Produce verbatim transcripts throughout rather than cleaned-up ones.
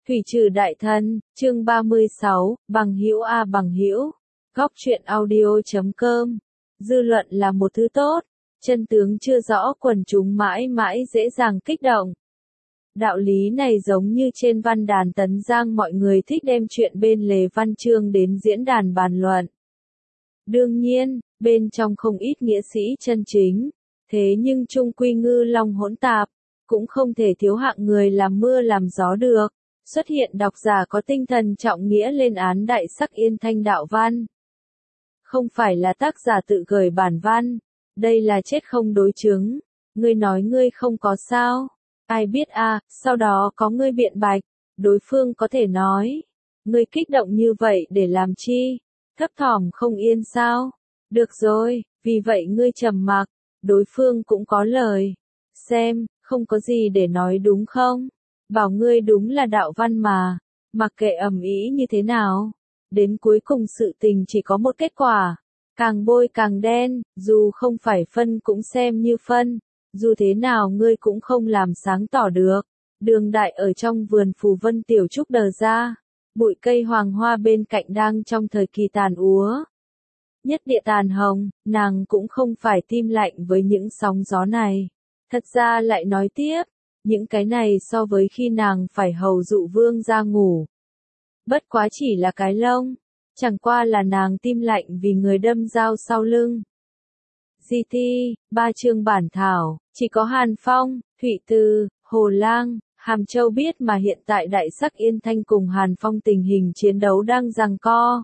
Thủy trừ đại thân, chương ba mươi sáu, bằng hữu a bằng hữu. Góc truyện audio chấm com. Dư luận là một thứ tốt, chân tướng chưa rõ quần chúng mãi mãi dễ dàng kích động. Đạo lý này giống như trên văn đàn Tấn Giang, mọi người thích đem chuyện bên lề văn chương đến diễn đàn bàn luận. Đương nhiên, bên trong không ít nghĩa sĩ chân chính, thế nhưng chung quy ngư long hỗn tạp, cũng không thể thiếu hạng người làm mưa làm gió được. Xuất hiện độc giả có tinh thần trọng nghĩa lên án đại sắc Yên Thanh đạo văn. Không phải là tác giả tự gửi bản văn, đây là chết không đối chứng. Ngươi nói ngươi không có sao? Ai biết à, sau đó có ngươi biện bạch, đối phương có thể nói. Ngươi kích động như vậy để làm chi? Thấp thỏm không yên sao? Được rồi, vì vậy ngươi trầm mặc, đối phương cũng có lời. Xem, không có gì để nói đúng không? Bảo ngươi đúng là đạo văn mà, mặc kệ ầm ĩ như thế nào, đến cuối cùng sự tình chỉ có một kết quả, càng bôi càng đen, dù không phải phân cũng xem như phân, dù thế nào ngươi cũng không làm sáng tỏ được. Đường Đại ở trong vườn Phù Vân Tiểu Trúc đờ ra, bụi cây hoàng hoa bên cạnh đang trong thời kỳ tàn úa. Nhất địa tàn hồng, nàng cũng không phải tim lạnh với những sóng gió này. Thật ra lại nói tiếp, những cái này so với khi nàng phải hầu dụ vương ra ngủ. Bất quá chỉ là cái lông, chẳng qua là nàng tim lạnh vì người đâm dao sau lưng. giê tê, ba chương bản thảo, chỉ có Hàn Phong, Thụy Từ, Hồ Lang, Hàm Châu biết mà hiện tại đại sắc Yên Thanh cùng Hàn Phong tình hình chiến đấu đang giằng co.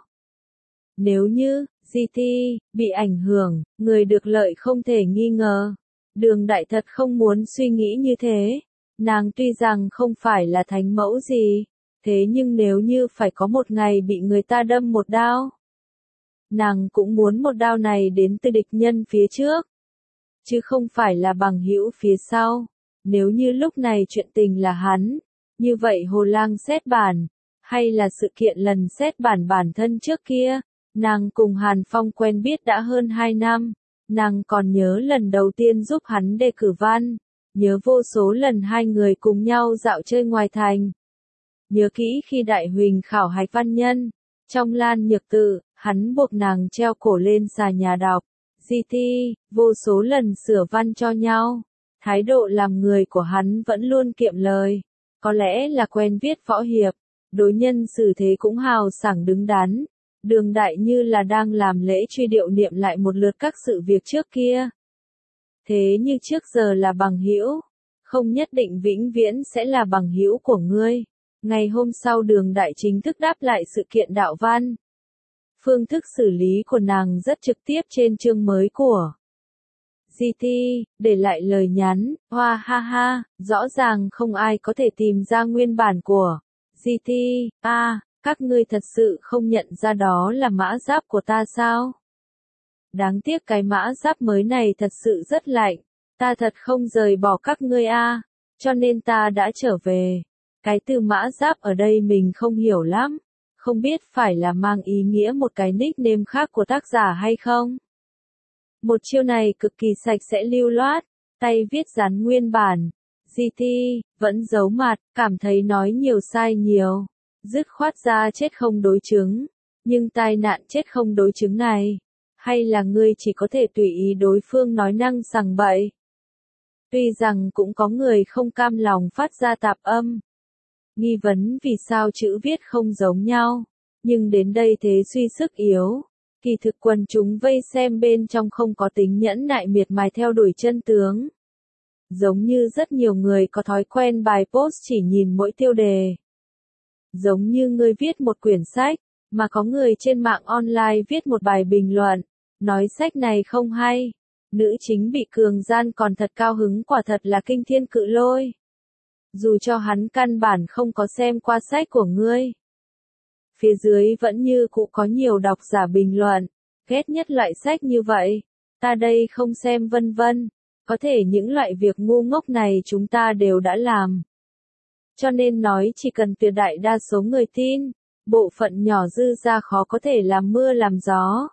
Nếu như, giê tê, bị ảnh hưởng, người được lợi không thể nghi ngờ. Đường Đại thật không muốn suy nghĩ như thế. Nàng tuy rằng không phải là thánh mẫu gì, thế nhưng nếu như phải có một ngày bị người ta đâm một đao, nàng cũng muốn một đao này đến từ địch nhân phía trước, chứ không phải là bằng hữu phía sau. Nếu như lúc này chuyện tình là hắn, như vậy Hồ Lang xét bản, hay là sự kiện lần xét bản bản thân trước kia, nàng cùng Hàn Phong quen biết đã hơn hai năm, nàng còn nhớ lần đầu tiên giúp hắn đề cử văn. Nhớ vô số lần hai người cùng nhau dạo chơi ngoài thành. Nhớ kỹ khi Đại Huỳnh khảo hạch văn nhân, trong Lan Nhược Tự, hắn buộc nàng treo cổ lên xà nhà đọc. giê tê, vô số lần sửa văn cho nhau. Thái độ làm người của hắn vẫn luôn kiệm lời. Có lẽ là quen viết võ hiệp, đối nhân xử thế cũng hào sảng đứng đắn. Đường Đại như là đang làm lễ truy điệu niệm lại một lượt các sự việc trước kia. Thế như trước giờ là bằng hữu, không nhất định vĩnh viễn sẽ là bằng hữu của ngươi. Ngày hôm sau Đường Đại chính thức đáp lại sự kiện đạo văn. Phương thức xử lý của nàng rất trực tiếp trên chương mới của giê tê, để lại lời nhắn, hoa ha ha, rõ ràng không ai có thể tìm ra nguyên bản của giê tê, a, à, các ngươi thật sự không nhận ra đó là mã giáp của ta sao? Đáng tiếc cái mã giáp mới này thật sự rất lạnh, ta thật không rời bỏ các ngươi a, cho nên ta đã trở về. Cái từ mã giáp ở đây mình không hiểu lắm, không biết phải là mang ý nghĩa một cái nickname khác của tác giả hay không. Một chiêu này cực kỳ sạch sẽ lưu loát, tay viết dán nguyên bản. giê tê, vẫn giấu mặt, cảm thấy nói nhiều sai nhiều, dứt khoát ra chết không đối chứng, nhưng tai nạn chết không đối chứng này. Hay là ngươi chỉ có thể tùy ý đối phương nói năng sằng bậy? Tuy rằng cũng có người không cam lòng phát ra tạp âm. Nghi vấn vì sao chữ viết không giống nhau, nhưng đến đây thế suy sức yếu. Kỳ thực quần chúng vây xem bên trong không có tính nhẫn nại miệt mài theo đuổi chân tướng. Giống như rất nhiều người có thói quen bài post chỉ nhìn mỗi tiêu đề. Giống như ngươi viết một quyển sách, mà có người trên mạng online viết một bài bình luận. Nói sách này không hay, nữ chính bị cường gian còn thật cao hứng, quả thật là kinh thiên cự lôi. Dù cho hắn căn bản không có xem qua sách của ngươi. Phía dưới vẫn như cũ có nhiều độc giả bình luận, ghét nhất loại sách như vậy, ta đây không xem vân vân. Có thể những loại việc ngu ngốc này chúng ta đều đã làm. Cho nên nói chỉ cần tuyệt đại đa số người tin, bộ phận nhỏ dư ra khó có thể làm mưa làm gió.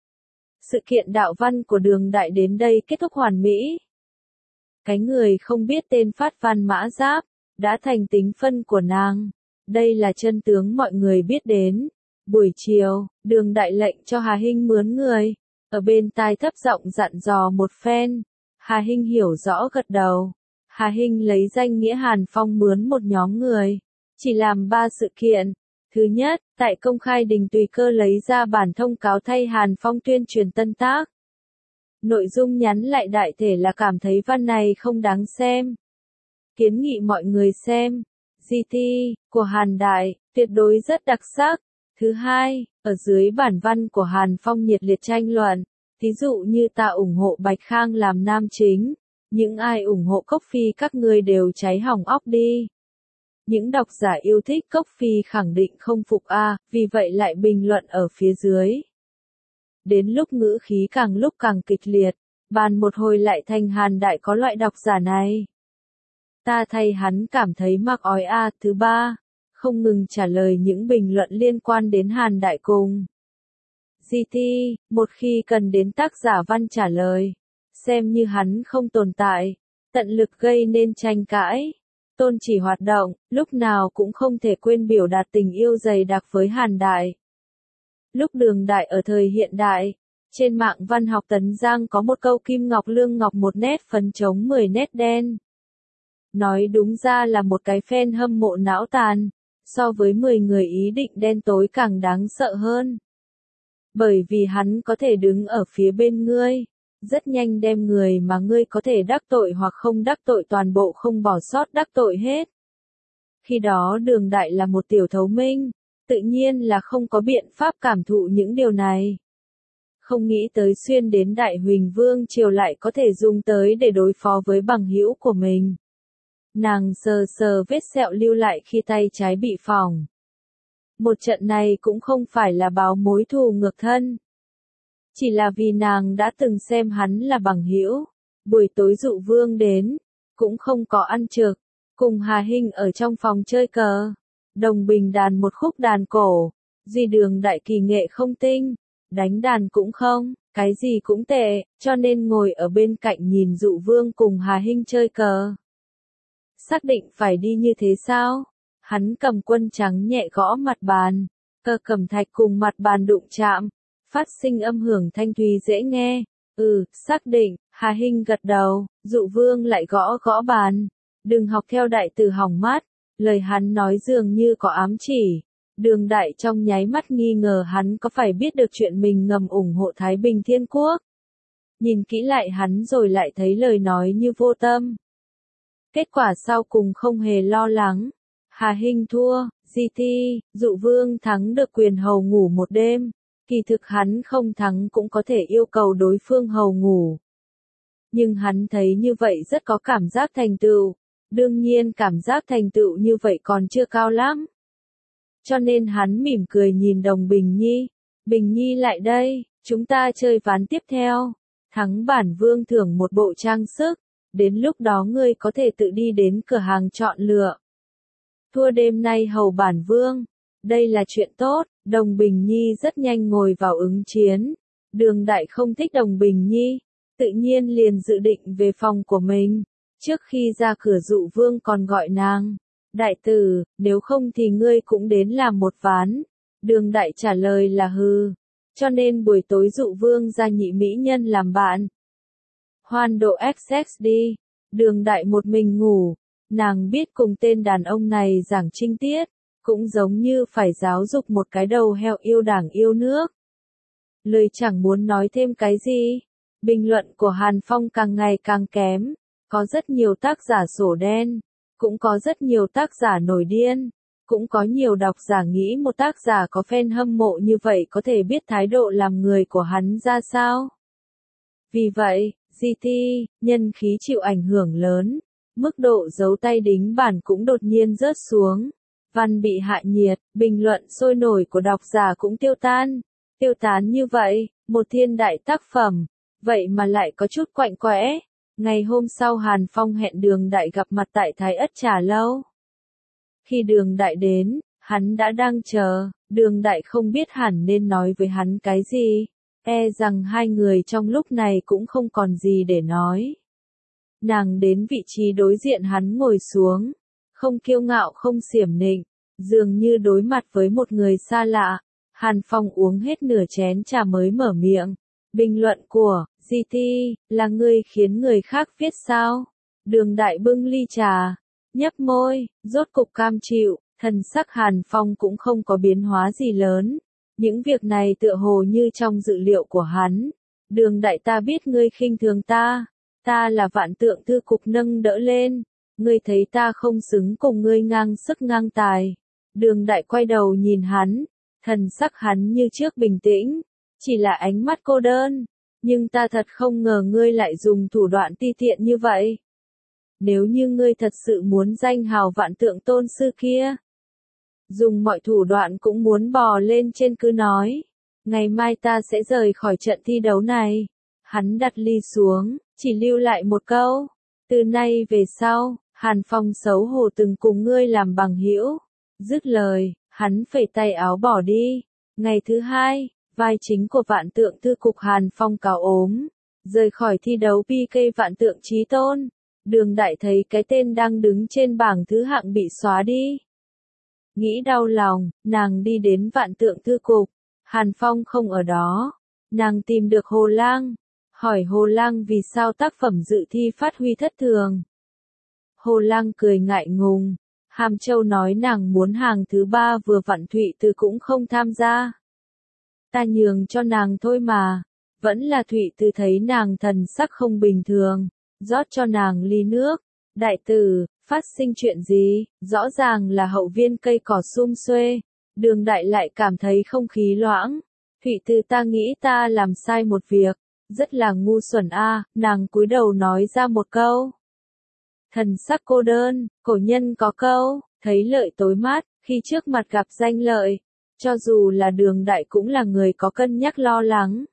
Sự kiện đạo văn của Đường Đại đến đây kết thúc hoàn mỹ. Cái người không biết tên phát văn mã giáp, đã thành tính phân của nàng. Đây là chân tướng mọi người biết đến. Buổi chiều, Đường Đại lệnh cho Hà Hinh mướn người. Ở bên tai thấp giọng dặn dò một phen. Hà Hinh hiểu rõ gật đầu. Hà Hinh lấy danh nghĩa Hàn Phong mướn một nhóm người. Chỉ làm ba sự kiện. Thứ nhất, tại công khai đình tùy cơ lấy ra bản thông cáo thay Hàn Phong tuyên truyền tân tác. Nội dung nhắn lại đại thể là cảm thấy văn này không đáng xem. Kiến nghị mọi người xem. giê tê của Hàn Đại, tuyệt đối rất đặc sắc. Thứ hai, ở dưới bản văn của Hàn Phong nhiệt liệt tranh luận. Ví dụ như ta ủng hộ Bạch Khang làm nam chính. Những ai ủng hộ Cốc Phi các ngươi đều cháy hỏng óc đi. Những độc giả yêu thích Cốc Phi khẳng định không phục a, vì vậy lại bình luận ở phía dưới. Đến lúc ngữ khí càng lúc càng kịch liệt, bàn một hồi lại thành Hàn Đại có loại độc giả này. Ta thay hắn cảm thấy mắc ói a. Thứ ba, không ngừng trả lời những bình luận liên quan đến Hàn Đại cùng giê tê, một khi cần đến tác giả văn trả lời, xem như hắn không tồn tại, tận lực gây nên tranh cãi. Tôn chỉ hoạt động, lúc nào cũng không thể quên biểu đạt tình yêu dày đặc với Hàn Đại. Lúc Đường Đại ở thời hiện đại, trên mạng văn học Tấn Giang có một câu kim ngọc lương ngọc một nét phấn chống mười nét đen. Nói đúng ra là một cái fan hâm mộ não tàn, so với mười người ý định đen tối càng đáng sợ hơn. Bởi vì hắn có thể đứng ở phía bên ngươi, rất nhanh đem người mà ngươi có thể đắc tội hoặc không đắc tội toàn bộ không bỏ sót đắc tội hết. Khi đó Đường Đại là một tiểu thấu minh, tự nhiên là không có biện pháp cảm thụ những điều này. Không nghĩ tới xuyên đến Đại Huỳnh Vương Triều lại có thể dùng tới để đối phó với bằng hữu của mình. Nàng sờ sờ vết sẹo lưu lại khi tay trái bị phỏng. Một trận này cũng không phải là báo mối thù ngược thân. Chỉ là vì nàng đã từng xem hắn là bằng hữu. Buổi tối Dụ Vương đến, cũng không có ăn trực, cùng Hà Hinh ở trong phòng chơi cờ. Đồng bình đàn một khúc đàn cổ, Duy Đường Đại kỳ nghệ không tinh, đánh đàn cũng không, cái gì cũng tệ, cho nên ngồi ở bên cạnh nhìn Dụ Vương cùng Hà Hinh chơi cờ. Xác định phải đi như thế sao? Hắn cầm quân trắng nhẹ gõ mặt bàn, cờ cầm thạch cùng mặt bàn đụng chạm, phát sinh âm hưởng thanh thúy dễ nghe. Ừ, xác định, Hà Hinh gật đầu, Dụ Vương lại gõ gõ bàn. Đừng học theo đại từ hỏng mắt, lời hắn nói dường như có ám chỉ. Đường Đại trong nháy mắt nghi ngờ hắn có phải biết được chuyện mình ngầm ủng hộ Thái Bình Thiên Quốc. Nhìn kỹ lại hắn rồi lại thấy lời nói như vô tâm. Kết quả sau cùng không hề lo lắng. Hà Hinh thua, giê tê, Dụ Vương thắng được quyền hầu ngủ một đêm. Kỳ thực hắn không thắng cũng có thể yêu cầu đối phương hầu ngủ. Nhưng hắn thấy như vậy rất có cảm giác thành tựu. Đương nhiên cảm giác thành tựu như vậy còn chưa cao lắm. Cho nên hắn mỉm cười nhìn Đồng Bình Nhi. Bình Nhi lại đây, chúng ta chơi ván tiếp theo. Thắng bản vương thưởng một bộ trang sức. Đến lúc đó ngươi có thể tự đi đến cửa hàng chọn lựa. Thua đêm nay hầu bản vương. Đây là chuyện tốt. Đồng Bình Nhi rất nhanh ngồi vào ứng chiến. Đường Đại không thích Đồng Bình Nhi. Tự nhiên liền dự định về phòng của mình. Trước khi ra cửa Dụ Vương còn gọi nàng. Đại tử, nếu không thì ngươi cũng đến làm một ván. Đường Đại trả lời là hừ. Cho nên buổi tối Dụ Vương ra nhị mỹ nhân làm bạn. Hoan độ ích ích đi. Đường Đại một mình ngủ. Nàng biết cùng tên đàn ông này giảng trinh tiết. Cũng giống như phải giáo dục một cái đầu heo yêu đảng yêu nước. Lời chẳng muốn nói thêm cái gì. Bình luận của Hàn Phong càng ngày càng kém. Có rất nhiều tác giả sổ đen. Cũng có rất nhiều tác giả nổi điên. Cũng có nhiều độc giả nghĩ một tác giả có fan hâm mộ như vậy có thể biết thái độ làm người của hắn ra sao. Vì vậy, giê tê, nhân khí chịu ảnh hưởng lớn. Mức độ giấu tay đính bản cũng đột nhiên rớt xuống. Văn bị hạ nhiệt, bình luận sôi nổi của độc giả cũng tiêu tan. Tiêu tán như vậy, một thiên đại tác phẩm. Vậy mà lại có chút quạnh quẽ. Ngày hôm sau Hàn Phong hẹn Đường Đại gặp mặt tại Thái Ất Trà Lâu. Khi Đường Đại đến, hắn đã đang chờ. Đường Đại không biết hẳn nên nói với hắn cái gì. E rằng hai người trong lúc này cũng không còn gì để nói. Nàng đến vị trí đối diện hắn ngồi xuống. Không kiêu ngạo không xiểm nịnh. Dường như đối mặt với một người xa lạ, Hàn Phong uống hết nửa chén trà mới mở miệng. Bình luận của giê tê là ngươi khiến người khác viết sao? Đường Đại bưng ly trà, nhấp môi, rốt cục cam chịu, thần sắc Hàn Phong cũng không có biến hóa gì lớn. Những việc này tựa hồ như trong dự liệu của hắn. Đường Đại, ta biết ngươi khinh thường ta, ta là Vạn Tượng Thư Cục nâng đỡ lên, ngươi thấy ta không xứng cùng ngươi ngang sức ngang tài. Đường Đại quay đầu nhìn hắn, thần sắc hắn như trước bình tĩnh, chỉ là ánh mắt cô đơn, nhưng ta thật không ngờ ngươi lại dùng thủ đoạn ti tiện như vậy. Nếu như ngươi thật sự muốn danh hào Vạn Tượng tôn sư kia, dùng mọi thủ đoạn cũng muốn bò lên trên cứ nói, ngày mai ta sẽ rời khỏi trận thi đấu này. Hắn đặt ly xuống, chỉ lưu lại một câu, từ nay về sau, Hàn Phong xấu hổ từng cùng ngươi làm bằng hữu. Dứt lời, hắn phẩy tay áo bỏ đi. Ngày thứ hai, vai chính của Vạn Tượng Thư Cục Hàn Phong cáo ốm, rời khỏi thi đấu pê ca Vạn Tượng Chí Tôn. Đường Đại thấy cái tên đang đứng trên bảng thứ hạng bị xóa đi. Nghĩ đau lòng, nàng đi đến Vạn Tượng Thư Cục. Hàn Phong không ở đó. Nàng tìm được Hồ Lang, hỏi Hồ Lang vì sao tác phẩm dự thi phát huy thất thường. Hồ Lang cười ngại ngùng. Hàm Châu nói nàng muốn hàng thứ ba vừa vặn Thụy Từ cũng không tham gia. Ta nhường cho nàng thôi mà. Vẫn là Thụy Từ thấy nàng thần sắc không bình thường, rót cho nàng ly nước. Đại tử, phát sinh chuyện gì? Rõ ràng là hậu viên cây cỏ sum xuê. Đường Đại lại cảm thấy không khí loãng. Thụy Từ, ta nghĩ ta làm sai một việc, rất là ngu xuẩn a. Nàng cúi đầu nói ra một câu. Thần sắc cô đơn, cổ nhân có câu, thấy lợi tối mát, khi trước mặt gặp danh lợi. Cho dù là Đường Đại cũng là người có cân nhắc lo lắng.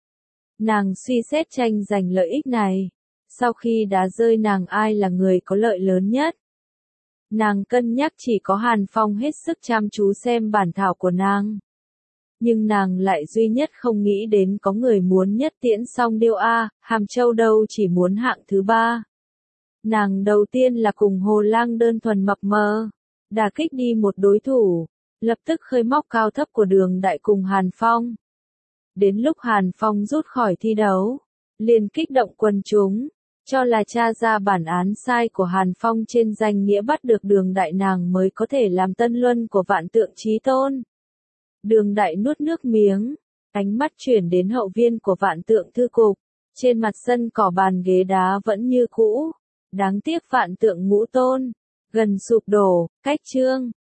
Nàng suy xét tranh giành lợi ích này. Sau khi đá rơi nàng ai là người có lợi lớn nhất? Nàng cân nhắc chỉ có Hàn Phong hết sức chăm chú xem bản thảo của nàng. Nhưng nàng lại duy nhất không nghĩ đến có người muốn nhất tiễn song điêu a. Hàm Châu đâu chỉ muốn hạng thứ ba. Nàng đầu tiên là cùng Hồ Lang đơn thuần mập mờ, đả kích đi một đối thủ, lập tức khơi móc cao thấp của Đường Đại cùng Hàn Phong. Đến lúc Hàn Phong rút khỏi thi đấu, liền kích động quần chúng, cho là tra ra bản án sai của Hàn Phong trên danh nghĩa bắt được Đường Đại nàng mới có thể làm tân luân của Vạn Tượng Chí Tôn. Đường Đại nuốt nước miếng, ánh mắt chuyển đến hậu viên của Vạn Tượng Thư Cục, trên mặt sân cỏ bàn ghế đá vẫn như cũ. Đáng tiếc Vạn Tượng Ngũ Tôn gần sụp đổ, cách chương